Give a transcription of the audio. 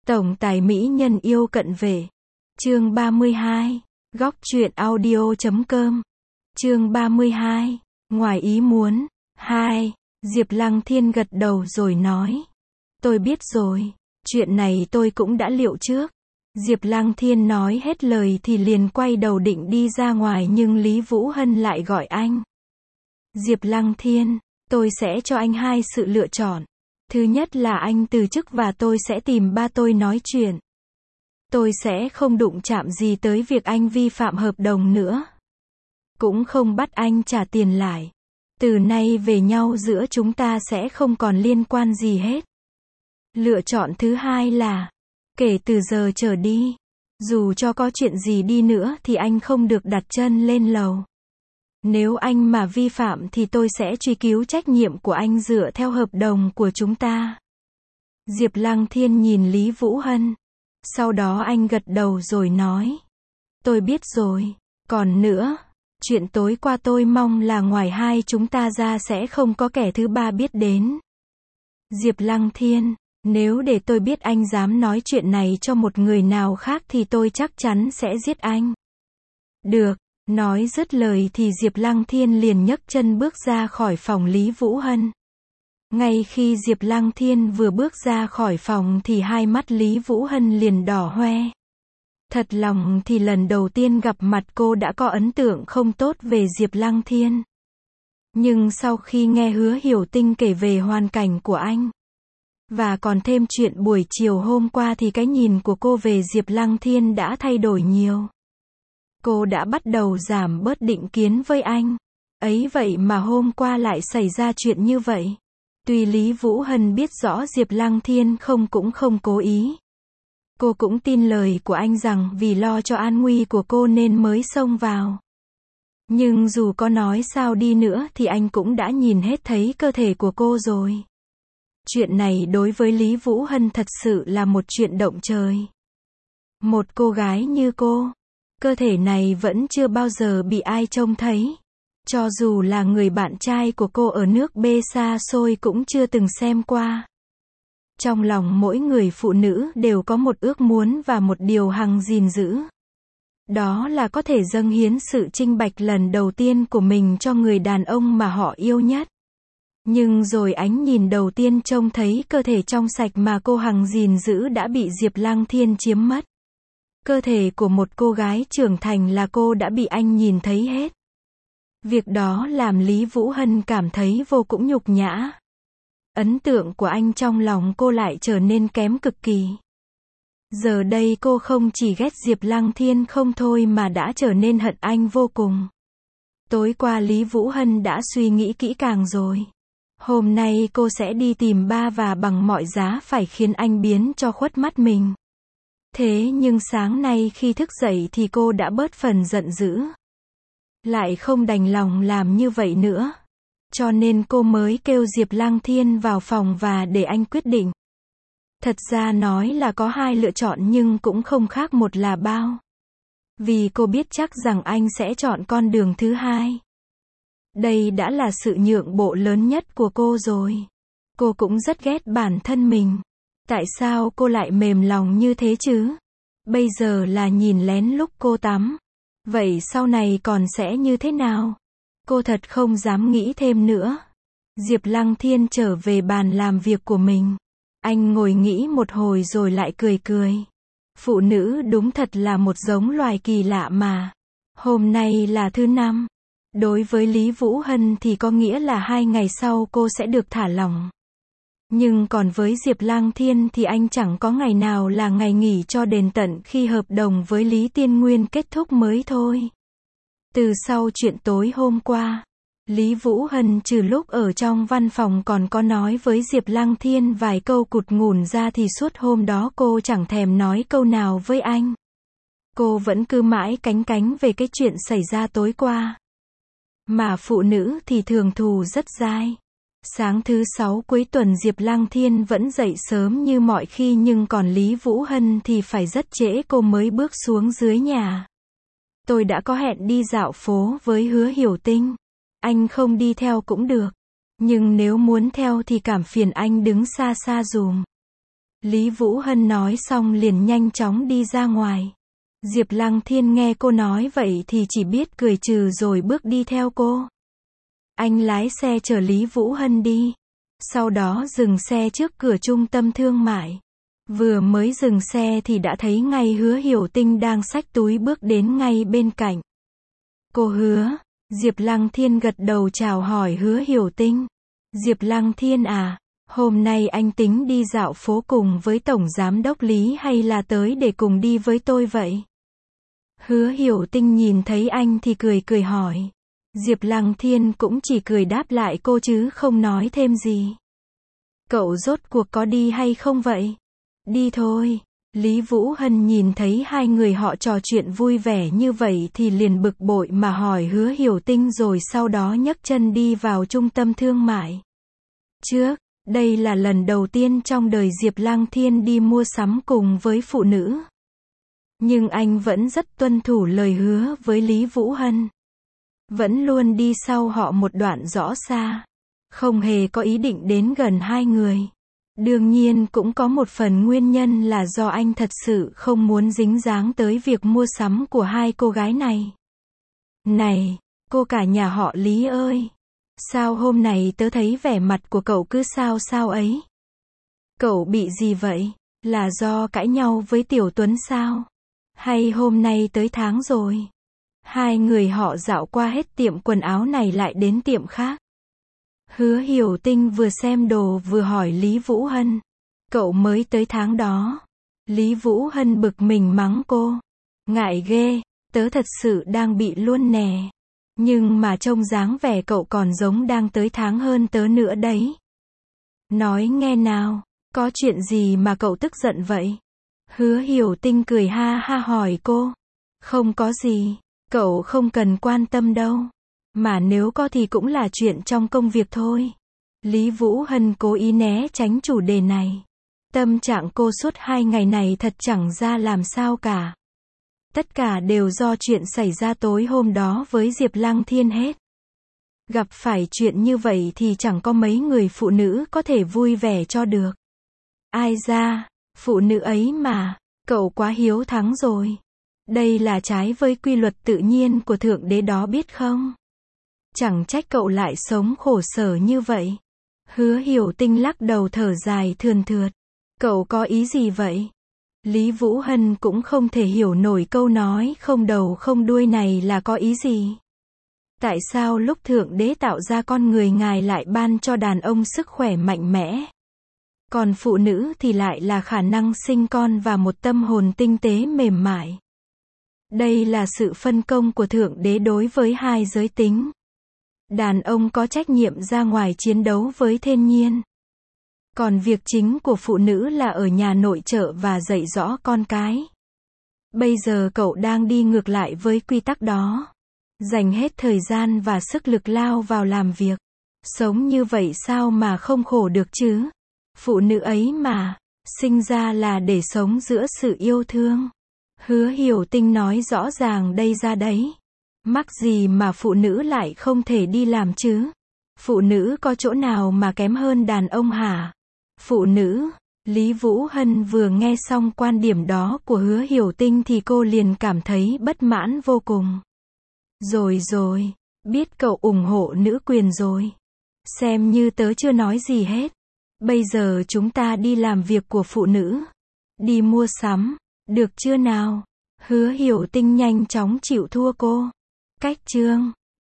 Tổng tài mỹ nhân yêu cận vệ. Chương 32. Góc truyện audio.com. Chương 32. Ngoài ý muốn. 2. Diệp Lăng Thiên gật đầu rồi nói. Tôi biết rồi. Chuyện này tôi cũng đã liệu trước. Diệp Lăng Thiên nói hết lời thì liền quay đầu định đi ra ngoài nhưng Lý Vũ Hân lại gọi anh. Diệp Lăng Thiên, tôi sẽ cho anh hai sự lựa chọn. Thứ nhất là anh từ chức và tôi sẽ tìm ba tôi nói chuyện. Tôi sẽ không đụng chạm gì tới việc anh vi phạm hợp đồng nữa. Cũng không bắt anh trả tiền lại. Từ nay về nhau giữa chúng ta sẽ không còn liên quan gì hết. Lựa chọn thứ hai là, kể từ giờ trở đi, dù cho có chuyện gì đi nữa thì anh không được đặt chân lên lầu. Nếu anh mà vi phạm thì tôi sẽ truy cứu trách nhiệm của anh dựa theo hợp đồng của chúng ta. Diệp Lăng Thiên nhìn Lý Vũ Hân. Sau đó anh gật đầu rồi nói. Tôi biết rồi. Còn nữa, chuyện tối qua tôi mong là ngoài hai chúng ta ra sẽ không có kẻ thứ ba biết đến. Diệp Lăng Thiên, nếu để tôi biết anh dám nói chuyện này cho một người nào khác thì tôi chắc chắn sẽ giết anh. Được. Nói dứt lời thì Diệp Lăng Thiên liền nhấc chân bước ra khỏi phòng Lý Vũ Hân. Ngay khi Diệp Lăng Thiên vừa bước ra khỏi phòng thì hai mắt Lý Vũ Hân liền đỏ hoe. Thật lòng thì lần đầu tiên gặp mặt cô đã có ấn tượng không tốt về Diệp Lăng Thiên. Nhưng sau khi nghe Hứa Hiểu Tinh kể về hoàn cảnh của anh, và còn thêm chuyện buổi chiều hôm qua thì cái nhìn của cô về Diệp Lăng Thiên đã thay đổi nhiều. Cô đã bắt đầu giảm bớt định kiến với anh. Ấy vậy mà hôm qua lại xảy ra chuyện như vậy. Tuy Lý Vũ Hân biết rõ Diệp Lăng Thiên cũng không cố ý. Cô cũng tin lời của anh rằng vì lo cho an nguy của cô nên mới xông vào. Nhưng dù có nói sao đi nữa thì anh cũng đã nhìn hết thấy cơ thể của cô rồi. Chuyện này đối với Lý Vũ Hân thật sự là một chuyện động trời. Một cô gái như cô, cơ thể này vẫn chưa bao giờ bị ai trông thấy. Cho dù là người bạn trai của cô ở nước B xa xôi cũng chưa từng xem qua. Trong lòng mỗi người phụ nữ đều có một ước muốn và một điều hằng gìn giữ. Đó là có thể dâng hiến sự chinh bạch lần đầu tiên của mình cho người đàn ông mà họ yêu nhất. Nhưng rồi ánh nhìn đầu tiên trông thấy cơ thể trong sạch mà cô hằng gìn giữ đã bị Diệp Lăng Thiên chiếm mất. Cơ thể của một cô gái trưởng thành là cô đã bị anh nhìn thấy hết. Việc đó làm Lý Vũ Hân cảm thấy vô cùng nhục nhã. Ấn tượng của anh trong lòng cô lại trở nên kém cực kỳ. Giờ đây cô không chỉ ghét Diệp Lăng Thiên không thôi mà đã trở nên hận anh vô cùng. Tối qua Lý Vũ Hân đã suy nghĩ kỹ càng rồi. Hôm nay cô sẽ đi tìm ba và bằng mọi giá phải khiến anh biến cho khuất mắt mình. Thế nhưng sáng nay khi thức dậy thì cô đã bớt phần giận dữ. Lại không đành lòng làm như vậy nữa. Cho nên cô mới kêu Diệp Lăng Thiên vào phòng và để anh quyết định. Thật ra nói là có hai lựa chọn nhưng cũng không khác một là bao. Vì cô biết chắc rằng anh sẽ chọn con đường thứ hai. Đây đã là sự nhượng bộ lớn nhất của cô rồi. Cô cũng rất ghét bản thân mình. Tại sao cô lại mềm lòng như thế chứ? Bây giờ là nhìn lén lúc cô tắm. Vậy sau này còn sẽ như thế nào? Cô thật không dám nghĩ thêm nữa. Diệp Lăng Thiên trở về bàn làm việc của mình. Anh ngồi nghĩ một hồi rồi lại cười cười. Phụ nữ đúng thật là một giống loài kỳ lạ mà. Hôm nay là thứ năm. Đối với Lý Vũ Hân thì có nghĩa là 2 ngày sau cô sẽ được thả lỏng. Nhưng còn với Diệp Lăng Thiên thì anh chẳng có ngày nào là ngày nghỉ cho đến tận khi hợp đồng với Lý Tiên Nguyên kết thúc mới thôi. Từ sau chuyện tối hôm qua, Lý Vũ Hân trừ lúc ở trong văn phòng còn có nói với Diệp Lăng Thiên vài câu cụt ngủn ra thì suốt hôm đó cô chẳng thèm nói câu nào với anh. Cô vẫn cứ mãi cánh cánh về cái chuyện xảy ra tối qua. Mà phụ nữ thì thường thù rất dai. Sáng thứ 6 cuối tuần Diệp Lăng Thiên vẫn dậy sớm như mọi khi nhưng còn Lý Vũ Hân thì phải rất trễ cô mới bước xuống dưới nhà. Tôi đã có hẹn đi dạo phố với Hứa Hiểu Tinh. Anh không đi theo cũng được. Nhưng nếu muốn theo thì cảm phiền anh đứng xa xa dùm. Lý Vũ Hân nói xong liền nhanh chóng đi ra ngoài. Diệp Lăng Thiên nghe cô nói vậy thì chỉ biết cười trừ rồi bước đi theo cô. Anh lái xe chở Lý Vũ Hân đi. Sau đó dừng xe trước cửa trung tâm thương mại. Vừa mới dừng xe thì đã thấy ngay Hứa Hiểu Tinh đang xách túi bước đến ngay bên cạnh. Cô Hứa, Diệp Lăng Thiên gật đầu chào hỏi Hứa Hiểu Tinh. Diệp Lăng Thiên à, hôm nay anh tính đi dạo phố cùng với Tổng Giám đốc Lý hay là tới để cùng đi với tôi vậy? Hứa Hiểu Tinh nhìn thấy anh thì cười cười hỏi. Diệp Lăng Thiên cũng chỉ cười đáp lại cô chứ không nói thêm gì. Cậu rốt cuộc có đi hay không vậy? Đi thôi. Lý Vũ Hân nhìn thấy hai người họ trò chuyện vui vẻ như vậy thì liền bực bội mà hỏi Hứa Hiểu Tinh rồi sau đó nhấc chân đi vào trung tâm thương mại. Đây là lần đầu tiên trong đời Diệp Lăng Thiên đi mua sắm cùng với phụ nữ. Nhưng anh vẫn rất tuân thủ lời hứa với Lý Vũ Hân. Vẫn luôn đi sau họ một đoạn rõ xa. Không hề có ý định đến gần hai người. Đương nhiên cũng có một phần nguyên nhân là do anh thật sự không muốn dính dáng tới việc mua sắm của hai cô gái này. Này, cô cả nhà họ Lý ơi! Sao hôm nay tớ thấy vẻ mặt của cậu cứ sao sao ấy? Cậu bị gì vậy? Là do cãi nhau với Tiểu Tuấn sao? Hay hôm nay tới tháng rồi? Hai người họ dạo qua hết tiệm quần áo này lại đến tiệm khác. Hứa Hiểu Tinh vừa xem đồ vừa hỏi Lý Vũ Hân. Cậu mới tới tháng đó. Lý Vũ Hân bực mình mắng cô. Ngại ghê, tớ thật sự đang bị luôn nè. Nhưng mà trông dáng vẻ cậu còn giống đang tới tháng hơn tớ nữa đấy. Nói nghe nào, có chuyện gì mà cậu tức giận vậy? Hứa Hiểu Tinh cười ha ha hỏi cô. Không có gì, cậu không cần quan tâm đâu. Mà nếu có thì cũng là chuyện trong công việc thôi. Lý Vũ Hân cố ý né tránh chủ đề này. Tâm trạng cô suốt 2 ngày này thật chẳng ra làm sao cả. Tất cả đều do chuyện xảy ra tối hôm đó với Diệp Lăng Thiên hết. Gặp phải chuyện như vậy thì chẳng có mấy người phụ nữ có thể vui vẻ cho được. Ai ra, phụ nữ ấy mà, cậu quá hiếu thắng rồi. Đây là trái với quy luật tự nhiên của Thượng Đế đó biết không? Chẳng trách cậu lại sống khổ sở như vậy. Hứa Hiểu Tinh lắc đầu thở dài thườn thượt. Cậu có ý gì vậy? Lý Vũ Hân cũng không thể hiểu nổi câu nói không đầu không đuôi này là có ý gì. Tại sao lúc Thượng Đế tạo ra con người Ngài lại ban cho đàn ông sức khỏe mạnh mẽ? Còn phụ nữ thì lại là khả năng sinh con và một tâm hồn tinh tế mềm mại. Đây là sự phân công của Thượng Đế đối với hai giới tính. Đàn ông có trách nhiệm ra ngoài chiến đấu với thiên nhiên. Còn việc chính của phụ nữ là ở nhà nội trợ và dạy dỗ con cái. Bây giờ cậu đang đi ngược lại với quy tắc đó. Dành hết thời gian và sức lực lao vào làm việc. Sống như vậy sao mà không khổ được chứ? Phụ nữ ấy mà, sinh ra là để sống giữa sự yêu thương. Hứa Hiểu Tinh nói rõ ràng đây ra đấy. Mắc gì mà phụ nữ lại không thể đi làm chứ? Phụ nữ có chỗ nào mà kém hơn đàn ông hả? Phụ nữ, Lý Vũ Hân vừa nghe xong quan điểm đó của Hứa Hiểu Tinh thì cô liền cảm thấy bất mãn vô cùng. Rồi, biết cậu ủng hộ nữ quyền rồi. Xem như tớ chưa nói gì hết. Bây giờ chúng ta đi làm việc của phụ nữ. Đi mua sắm, được chưa nào? Hứa Hiểu Tinh nhanh chóng chịu thua cô. Cách chương